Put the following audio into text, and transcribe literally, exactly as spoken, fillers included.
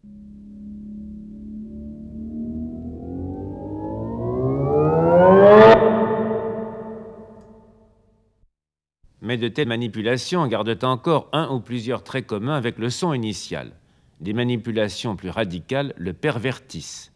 Mais de telles manipulations gardent encore un ou plusieurs traits communs avec le son initial. Des manipulations plus radicales le pervertissent.